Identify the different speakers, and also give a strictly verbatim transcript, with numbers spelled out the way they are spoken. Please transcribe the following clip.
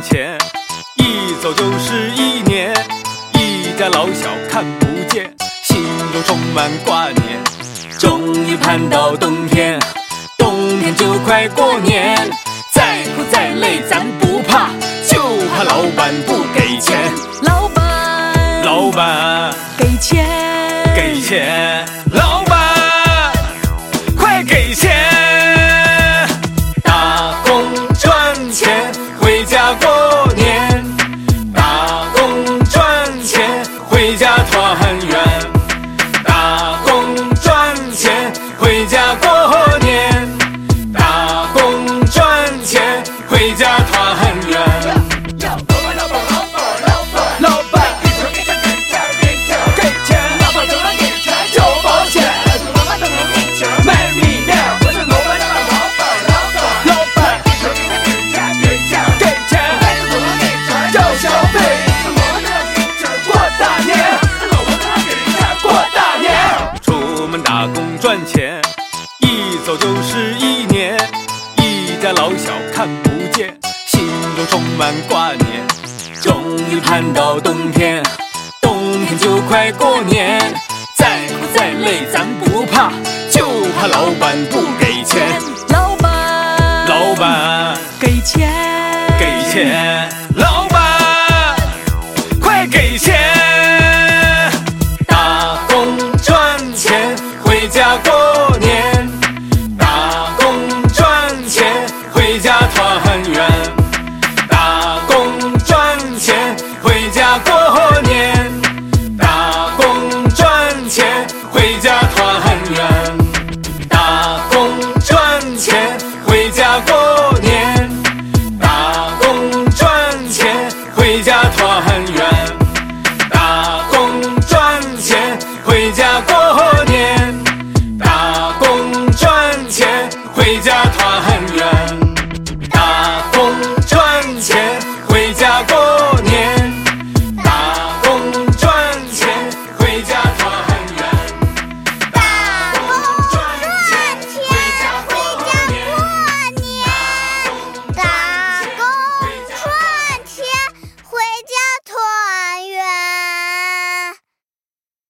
Speaker 1: 钱，一走就是一年，一家老小看不见，心中充满挂念。终于盼到冬天，冬天就快过年，再苦再累咱不怕，就怕老板不给钱。
Speaker 2: 老板，
Speaker 1: 老板，
Speaker 2: 给钱，
Speaker 1: 给钱，老板，快给钱！打工赚钱，回家过年。打工赚钱，回家团圆。打工赚钱，回家过年。打工赚钱，回家团圆。打工赚钱，一走就是一年，一家老小看不见，心中充满挂念。终于盼到冬天，冬天就快过年，再苦再累咱不怕，就怕老板不给钱。
Speaker 2: 老板，
Speaker 1: 老板，
Speaker 2: 给钱，
Speaker 1: 给钱，老板，快给钱！打工赚钱，回家过年。打工赚钱，回家团圆。打工赚钱，回家过年。打工赚钱，回家团圆。打工赚钱，回家过年。打工赚钱，回家团圆。打工赚钱，回家过年。打工赚钱，回家团圆。